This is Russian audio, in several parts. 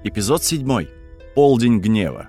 Эпизод 7. Полдень гнева.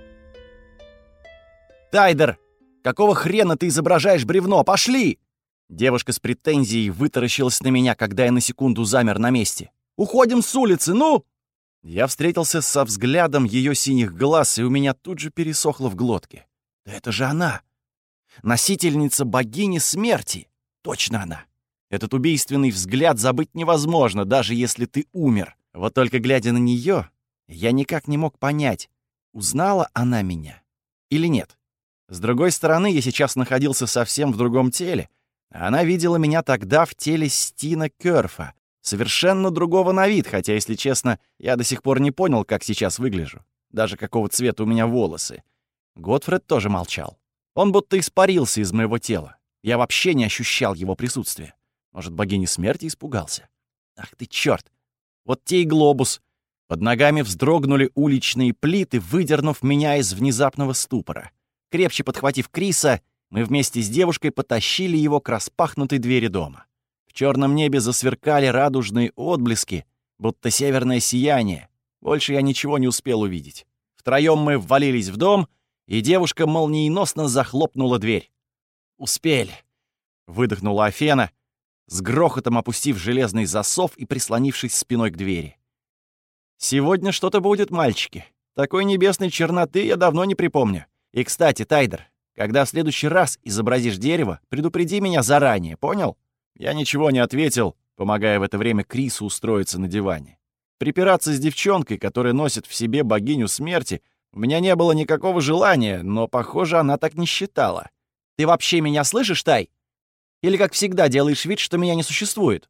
«Тайдер! Какого хрена ты изображаешь бревно? Пошли!» Девушка с претензией вытаращилась на меня, когда я на секунду замер на месте. «Уходим с улицы, ну!» Я встретился со взглядом ее синих глаз, и у меня тут же пересохло в глотке. «Да это же она! Носительница богини смерти! Точно она! Этот убийственный взгляд забыть невозможно, даже если ты умер. Вот только глядя на нее, я никак не мог понять, узнала она меня или нет. С другой стороны, я сейчас находился совсем в другом теле, а она видела меня тогда в теле Стина Кёрфа, совершенно другого на вид, хотя, если честно, я до сих пор не понял, как сейчас выгляжу, даже какого цвета у меня волосы. Готфред тоже молчал. Он будто испарился из моего тела. Я вообще не ощущал его присутствия. Может, богини смерти испугался? Ах ты чёрт! Вот те и глобус. Под ногами вздрогнули уличные плиты, выдернув меня из внезапного ступора. Крепче подхватив Криса, мы вместе с девушкой потащили его к распахнутой двери дома. В черном небе засверкали радужные отблески, будто северное сияние. Больше я ничего не успел увидеть. Втроем мы ввалились в дом, и девушка молниеносно захлопнула дверь. «Успели!» — выдохнула Афена, с грохотом опустив железный засов и прислонившись спиной к двери. «Сегодня что-то будет, мальчики. Такой небесной черноты я давно не припомню. И, кстати, Тайдер, когда в следующий раз изобразишь дерево, предупреди меня заранее, понял?» Я ничего не ответил, помогая в это время Крису устроиться на диване. Припираться с девчонкой, которая носит в себе богиню смерти, у меня не было никакого желания, но, похоже, она так не считала. «Ты вообще меня слышишь, Тай? Или, как всегда, делаешь вид, что меня не существует?»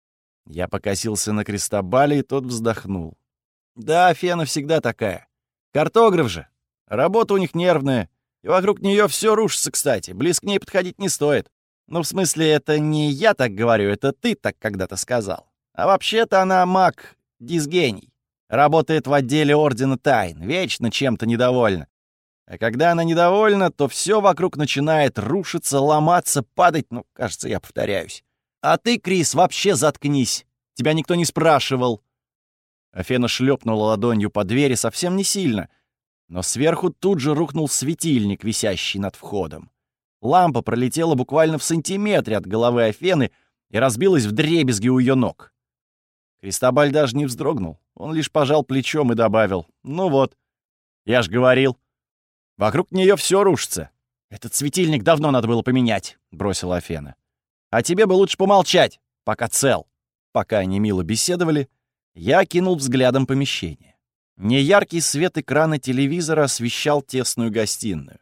Я покосился на Кристобаля, и тот вздохнул. «Да, Фена всегда такая. Картограф же. Работа у них нервная. И вокруг нее все рушится, кстати. Близко к ней подходить не стоит. Ну, в смысле, это не я так говорю, это ты так когда-то сказал. А вообще-то она маг, дисгений. Работает в отделе Ордена Тайн, вечно чем-то недовольна. А когда она недовольна, то все вокруг начинает рушиться, ломаться, падать. Ну, кажется, я повторяюсь. А ты, Крис, вообще заткнись. Тебя никто не спрашивал». Афена шлепнула ладонью по двери совсем не сильно, но сверху тут же рухнул светильник, висящий над входом. Лампа пролетела буквально в сантиметре от головы Афены и разбилась вдребезги у ее ног. Кристобаль даже не вздрогнул. Он лишь пожал плечом и добавил: «Ну вот, я ж говорил. Вокруг нее все рушится. Этот светильник давно надо было поменять», — бросила Афена. «А тебе бы лучше помолчать, пока цел». Пока они мило беседовали, я кинул взглядом помещение. Неяркий свет экрана телевизора освещал тесную гостиную.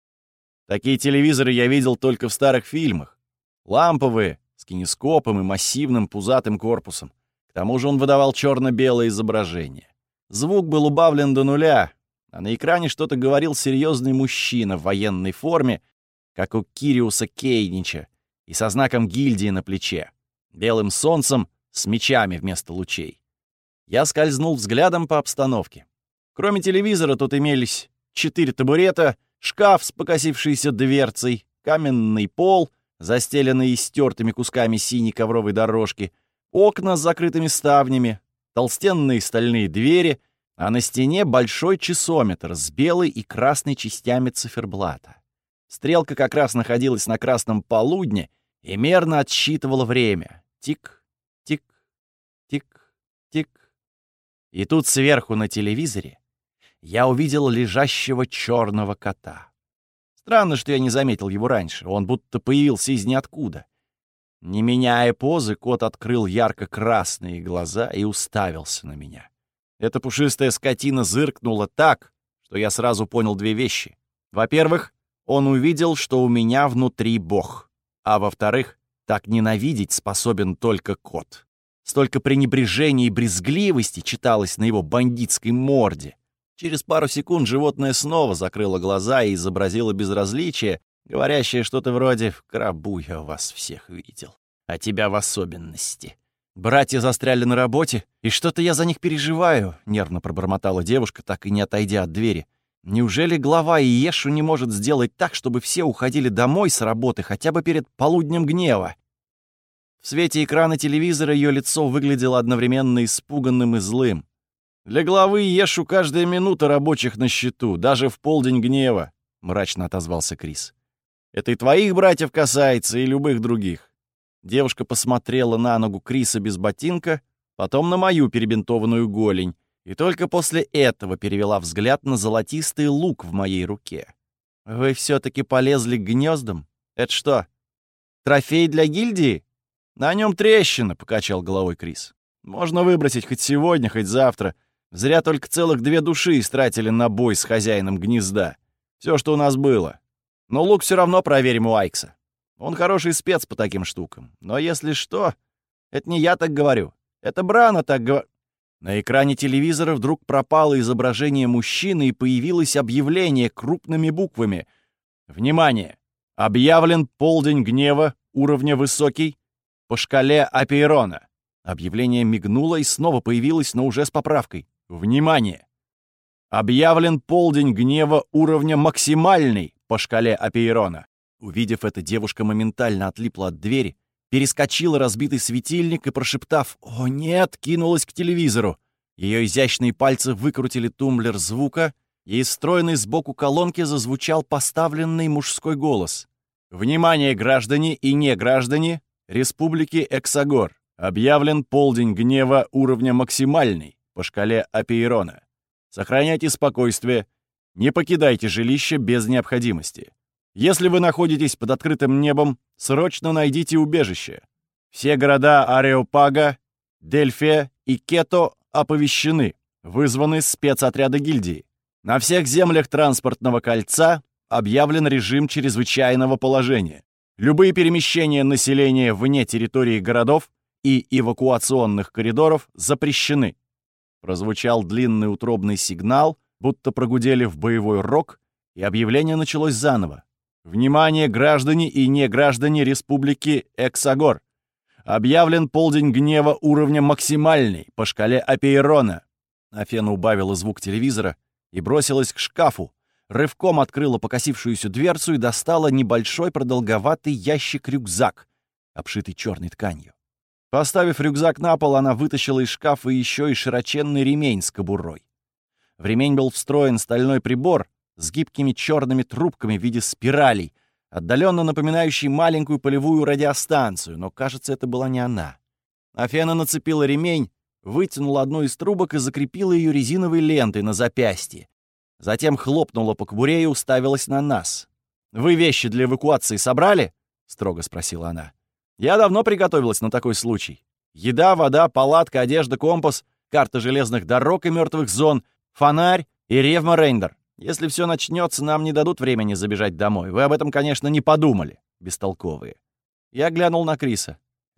Такие телевизоры я видел только в старых фильмах. Ламповые, с кинескопом и массивным пузатым корпусом. К тому же он выдавал черно-белое изображение. Звук был убавлен до нуля, а на экране что-то говорил серьезный мужчина в военной форме, как у Кириуса Кейнича, и со знаком гильдии на плече, белым солнцем с мечами вместо лучей. Я скользнул взглядом по обстановке. Кроме телевизора тут имелись 4 табурета, шкаф с покосившейся дверцей, каменный пол, застеленный истертыми кусками синей ковровой дорожки, окна с закрытыми ставнями, толстенные стальные двери, а на стене большой часометр с белой и красной частями циферблата. Стрелка как раз находилась на красном полудне и мерно отсчитывала время. Тик, тик, тик, тик. И тут сверху на телевизоре я увидел лежащего черного кота. Странно, что я не заметил его раньше, он будто появился из ниоткуда. Не меняя позы, кот открыл ярко-красные глаза и уставился на меня. Эта пушистая скотина зыркнула так, что я сразу понял 2 вещи. Во-первых, он увидел, что у меня внутри бог. А во-вторых, так ненавидеть способен только кот. Столько пренебрежения и брезгливости читалось на его бандитской морде. Через пару секунд животное снова закрыло глаза и изобразило безразличие, говорящее что-то вроде «В гробу я вас всех видел, а тебя в особенности». «Братья застряли на работе, и что-то я за них переживаю», — нервно пробормотала девушка, так и не отойдя от двери. «Неужели глава Иешу не может сделать так, чтобы все уходили домой с работы хотя бы перед полуднем гнева?» В свете экрана телевизора ее лицо выглядело одновременно испуганным и злым. «Для главы Ешу каждая минута рабочих на счету, даже в полдень гнева», — мрачно отозвался Крис. «Это и твоих братьев касается, и любых других». Девушка посмотрела на ногу Криса без ботинка, потом на мою перебинтованную голень, и только после этого перевела взгляд на золотистый лук в моей руке. «Вы все-таки полезли к гнездам? Это что, трофей для гильдии?» «На нем трещина», — покачал головой Крис. «Можно выбросить хоть сегодня, хоть завтра. Зря только целых 2 души истратили на бой с хозяином гнезда. Все, что у нас было. Но лук все равно проверим у Айкса. Он хороший спец по таким штукам. Но если что, это не я так говорю. Это Брана так говорит». На экране телевизора вдруг пропало изображение мужчины и появилось объявление крупными буквами. «Внимание! Объявлен полдень гнева, уровня высокий, по шкале Апейрона». Объявление мигнуло и снова появилось, но уже с поправкой. «Внимание! Объявлен полдень гнева, уровня максимальный, по шкале Апейрона». Увидев это, девушка моментально отлипла от двери, перескочила разбитый светильник и, прошептав «О, нет!», кинулась к телевизору. Ее изящные пальцы выкрутили тумблер звука, и из встроенной сбоку колонки зазвучал поставленный мужской голос. «Внимание, граждане и не граждане Республики Эксагор! Объявлен полдень гнева уровня максимальный по шкале Апейрона. Сохраняйте спокойствие, не покидайте жилище без необходимости. Если вы находитесь под открытым небом, срочно найдите убежище. Все города Ареопага, Дельфия и Кето оповещены, вызваны спецотряды гильдии. На всех землях транспортного кольца объявлен режим чрезвычайного положения. Любые перемещения населения вне территории городов и эвакуационных коридоров запрещены. Прозвучал длинный утробный сигнал, будто прогудели в боевой рог, и объявление началось заново. «Внимание, граждане и не граждане Республики Эксагор! Объявлен полдень гнева уровня максимальный по шкале Апейрона». Афена убавила звук телевизора и бросилась к шкафу, рывком открыла покосившуюся дверцу и достала небольшой продолговатый ящик-рюкзак, обшитый черной тканью. Поставив рюкзак на пол, она вытащила из шкафа еще и широченный ремень с кобурой. В ремень был встроен стальной прибор с гибкими черными трубками в виде спиралей, отдаленно напоминающий маленькую полевую радиостанцию, но, кажется, это была не она. Афена нацепила ремень, вытянула одну из трубок и закрепила ее резиновой лентой на запястье. Затем хлопнула по кобуре и уставилась на нас. «Вы вещи для эвакуации собрали?» — строго спросила она. «Я давно приготовилась на такой случай. Еда, вода, палатка, одежда, компас, карта железных дорог и мертвых зон, фонарь и ревма-рейндер. Если все начнется, нам не дадут времени забежать домой. Вы об этом, конечно, не подумали, бестолковые». Я глянул на Криса.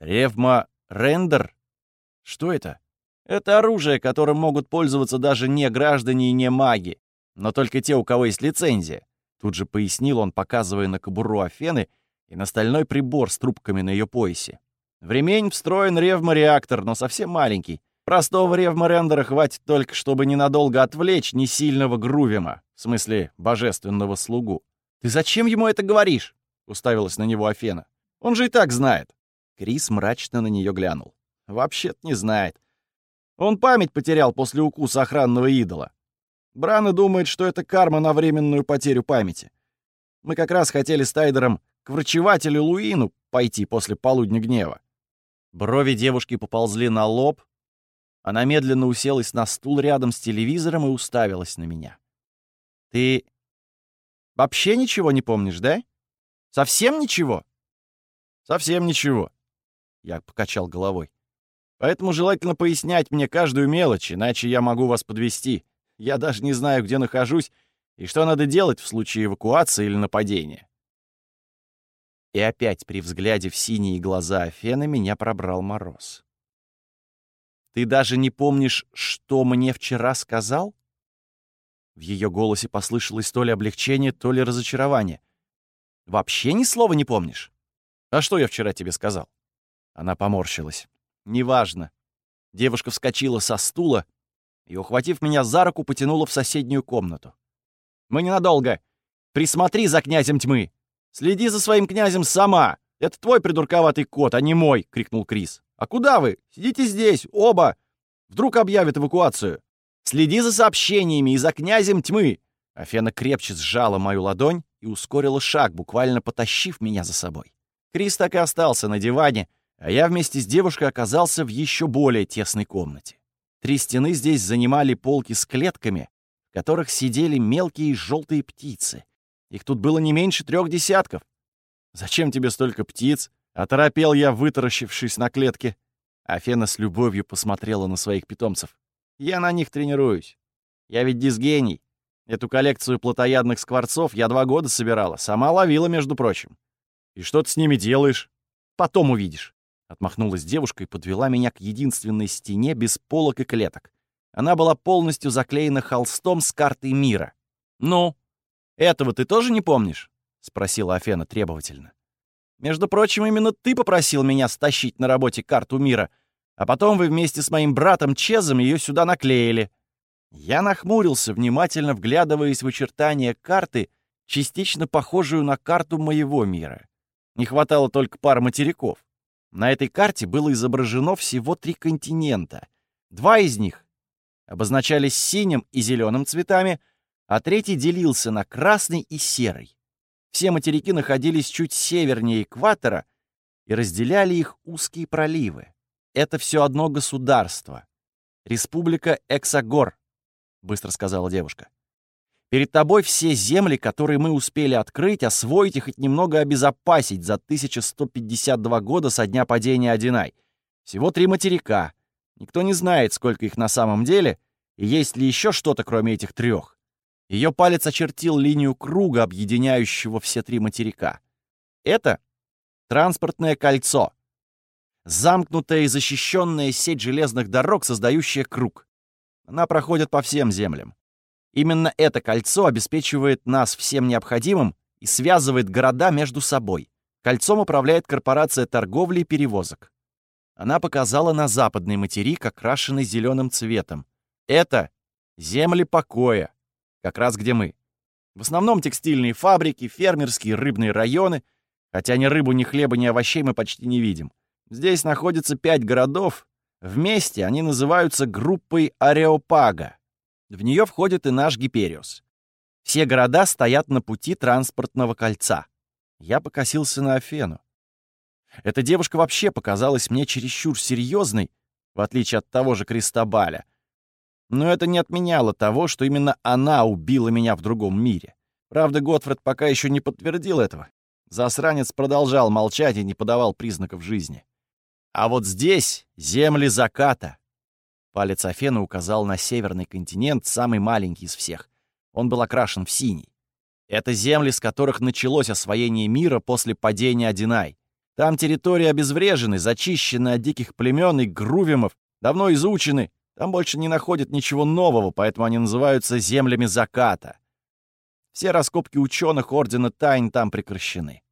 «Ревма-рейндер? Что это?» «Это оружие, которым могут пользоваться даже не граждане и не маги, но только те, у кого есть лицензия», — тут же пояснил он, показывая на кобуру Афены и на стальной прибор с трубками на ее поясе. «В ремень встроен ревмореактор, но совсем маленький. Простого ревморендера хватит только, чтобы ненадолго отвлечь несильного Грувима, в смысле божественного слугу». «Ты зачем ему это говоришь?» — уставилась на него Афена. «Он же и так знает». Крис мрачно на нее глянул. «Вообще-то не знает. Он память потерял после укуса охранного идола. Брана думает, что это карма на временную потерю памяти. Мы как раз хотели с Тайдером к врачевателю Луину пойти после полудня гнева». Брови девушки поползли на лоб. Она медленно уселась на стул рядом с телевизором и уставилась на меня. «Ты вообще ничего не помнишь, да? Совсем ничего?» «Совсем ничего», — я покачал головой. «Поэтому желательно пояснять мне каждую мелочь, иначе я могу вас подвести. Я даже не знаю, где нахожусь и что надо делать в случае эвакуации или нападения». И опять при взгляде в синие глаза Афены меня пробрал мороз. «Ты даже не помнишь, что мне вчера сказал?» В ее голосе послышалось то ли облегчение, то ли разочарование. «Вообще ни слова не помнишь? А что я вчера тебе сказал?» Она поморщилась. «Неважно». Девушка вскочила со стула и, ухватив меня за руку, потянула в соседнюю комнату. «Мы ненадолго. Присмотри за князем тьмы. Следи за своим князем сама. Это твой придурковатый кот, а не мой!» — крикнул Крис. «А куда вы? Сидите здесь, оба! Вдруг объявят эвакуацию!» Следи за сообщениями и за князем тьмы!» Афена крепче сжала мою ладонь и ускорила шаг, буквально потащив меня за собой. Крис так и остался на диване, а я вместе с девушкой оказался в еще более тесной комнате. 3 стены здесь занимали полки с клетками, в которых сидели мелкие желтые птицы. Их тут было не меньше 3 десятков. «Зачем тебе столько птиц?» — оторопел я, вытаращившись на клетке. Афена с любовью посмотрела на своих питомцев. «Я на них тренируюсь. Я ведь дисгений. Эту коллекцию плотоядных скворцов я 2 года собирала. Сама ловила, между прочим». «И что ты с ними делаешь?» «Потом увидишь». Отмахнулась девушка и подвела меня к единственной стене без полок и клеток. Она была полностью заклеена холстом с картой мира. «Ну, этого ты тоже не помнишь?» — спросила Афена требовательно. «Между прочим, именно ты попросил меня стащить на работе карту мира, а потом вы вместе с моим братом Чезом ее сюда наклеили». Я нахмурился, внимательно вглядываясь в очертания карты, частично похожую на карту моего мира. Не хватало только пары материков. На этой карте было изображено всего 3 континента. 2 из них обозначались синим и зеленым цветами, а 3 делился на красный и серый. Все материки находились чуть севернее экватора и разделяли их узкие проливы. Это все одно государство. Республика Эксагор, быстро сказала девушка. Перед тобой все земли, которые мы успели открыть, освоить и хоть немного обезопасить за 1152 года со дня падения Одинай. Всего 3 материка. Никто не знает, сколько их на самом деле, и есть ли еще что-то, кроме этих 3. Ее палец очертил линию круга, объединяющего все 3 материка. Это транспортное кольцо. Замкнутая и защищенная сеть железных дорог, создающая круг. Она проходит по всем землям. Именно это кольцо обеспечивает нас всем необходимым и связывает города между собой. Кольцом управляет корпорация торговли и перевозок. Она показала на западный материк, окрашенный зеленым цветом. Это земли покоя, как раз где мы. В основном текстильные фабрики, фермерские, рыбные районы, хотя ни рыбу, ни хлеба, ни овощей мы почти не видим. Здесь находится 5 городов. Вместе они называются группой Ареопага. В нее входит и наш Гипериус. Все города стоят на пути транспортного кольца. Я покосился на Афену. Эта девушка вообще показалась мне чересчур серьезной, в отличие от того же Кристобаля. Но это не отменяло того, что именно она убила меня в другом мире. Правда, Готфред пока еще не подтвердил этого. Засранец продолжал молчать и не подавал признаков жизни. А вот здесь земли заката. Палец Афены указал на северный континент, самый маленький из всех. Он был окрашен в синий. Это земли, с которых началось освоение мира после падения Одинай. Там территории обезврежены, зачищены от диких племен и грувимов, давно изучены. Там больше не находят ничего нового, поэтому они называются землями заката. Все раскопки ученых Ордена Тайн там прекращены.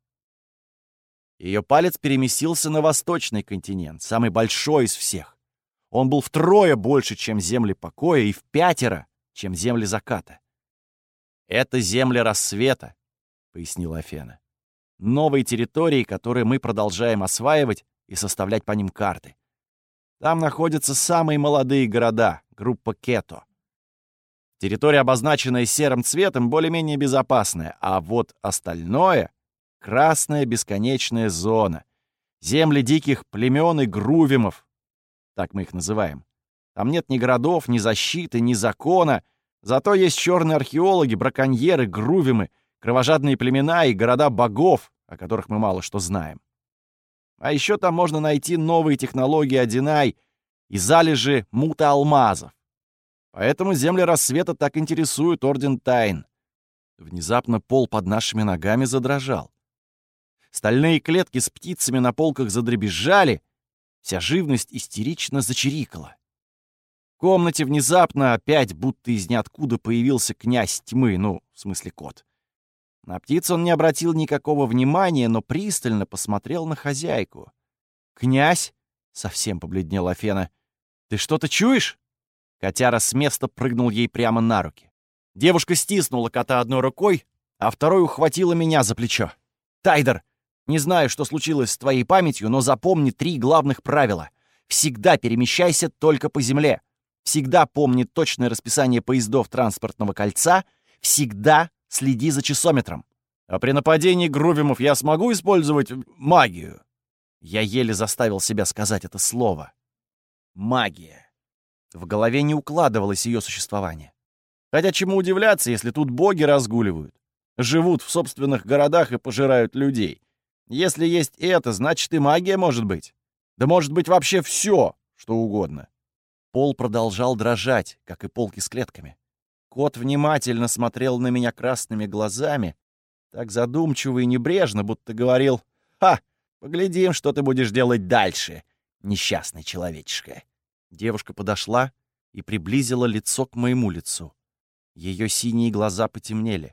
Ее палец переместился на восточный континент, самый большой из всех. Он был втрое больше, чем земли покоя, и в 5, чем земли заката. «Это земли рассвета», — пояснила Афена. «Новые территории, которые мы продолжаем осваивать и составлять по ним карты. Там находятся самые молодые города, группа Кето. Территория, обозначенная серым цветом, более-менее безопасная, а вот остальное — красная бесконечная зона. Земли диких племен и грувимов. Так мы их называем. Там нет ни городов, ни защиты, ни закона. Зато есть черные археологи, браконьеры, грувимы, кровожадные племена и города богов, о которых мы мало что знаем. А еще там можно найти новые технологии Одинай и залежи мута-алмазов. Поэтому земли рассвета так интересуют Орден Тайн. Внезапно пол под нашими ногами задрожал. Стальные клетки с птицами на полках задребезжали, вся живность истерично зачирикала. В комнате внезапно опять будто из ниоткуда появился князь тьмы, ну, в смысле кот. На птиц он не обратил никакого внимания, но пристально посмотрел на хозяйку. «Князь?» — совсем побледнела Афена. «Ты что-то чуешь?» Котяра с места прыгнул ей прямо на руки. Девушка стиснула кота одной рукой, а второй ухватила меня за плечо. «Тайдер, не знаю, что случилось с твоей памятью, но запомни 3 главных правила. Всегда перемещайся только по земле. Всегда помни точное расписание поездов транспортного кольца, всегда следи за часометром. А при нападении грувимов я смогу использовать магию? Я еле заставил себя сказать это слово. Магия. В голове не укладывалось ее существование. Хотя чему удивляться, если тут боги разгуливают, живут в собственных городах и пожирают людей. Если есть это, значит и магия может быть. Да может быть вообще все, что угодно. Пол продолжал дрожать, как и полки с клетками. Кот внимательно смотрел на меня красными глазами, так задумчиво и небрежно, будто говорил: «Ха, поглядим, что ты будешь делать дальше, несчастный человечишка». Девушка подошла и приблизила лицо к моему лицу. Ее синие глаза потемнели.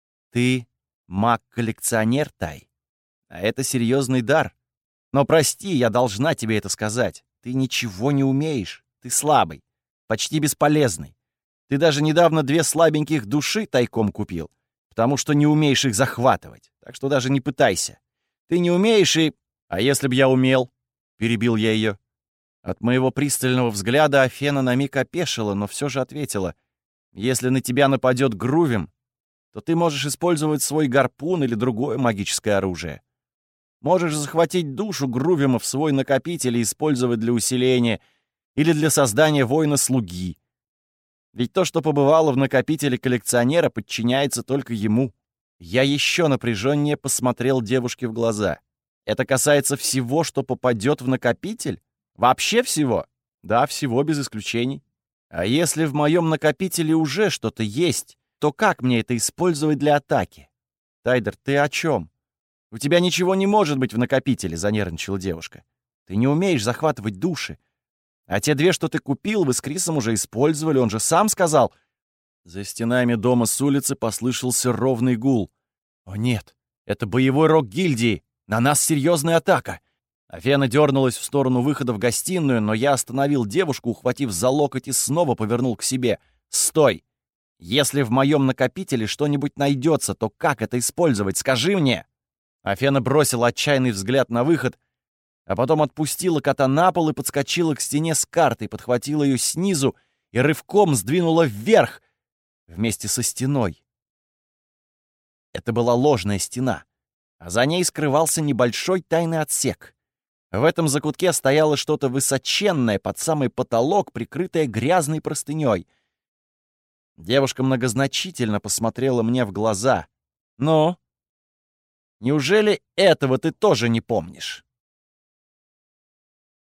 «Ты маг-коллекционер, Тай? А это серьезный дар. Но прости, я должна тебе это сказать. Ты ничего не умеешь. Ты слабый, почти бесполезный. Ты даже недавно 2 слабеньких души тайком купил, потому что не умеешь их захватывать. Так что даже не пытайся. Ты не умеешь и...» «А если б я умел?» — перебил я ее. От моего пристального взгляда Афена на миг опешила, но все же ответила: «Если на тебя нападет Грувим, то ты можешь использовать свой гарпун или другое магическое оружие. Можешь захватить душу Грувима в свой накопитель и использовать для усиления или для создания воина-слуги. Ведь то, что побывало в накопителе коллекционера, подчиняется только ему». Я еще напряженнее посмотрел девушке в глаза. «Это касается всего, что попадет в накопитель? Вообще всего?» «Да, всего, без исключений». «А если в моем накопителе уже что-то есть, то как мне это использовать для атаки?» «Тайдер, ты о чем? У тебя ничего не может быть в накопителе», — занервничала девушка. «Ты не умеешь захватывать души. А те 2, что ты купил, вы с Крисом уже использовали, он же сам сказал...» За стенами дома с улицы послышался ровный гул. «О нет, это боевой рог гильдии! На нас серьезная атака!» Афена дернулась в сторону выхода в гостиную, но я остановил девушку, ухватив за локоть, и снова повернул к себе. «Стой! Если в моем накопителе что-нибудь найдется, то как это использовать? Скажи мне!» Афена бросила отчаянный взгляд на выход, а потом отпустила кота на пол и подскочила к стене с картой, подхватила ее снизу и рывком сдвинула вверх вместе со стеной. Это была ложная стена, а за ней скрывался небольшой тайный отсек. В этом закутке стояло что-то высоченное под самый потолок, прикрытое грязной простыней. Девушка многозначительно посмотрела мне в глаза. «Ну, неужели этого ты тоже не помнишь?»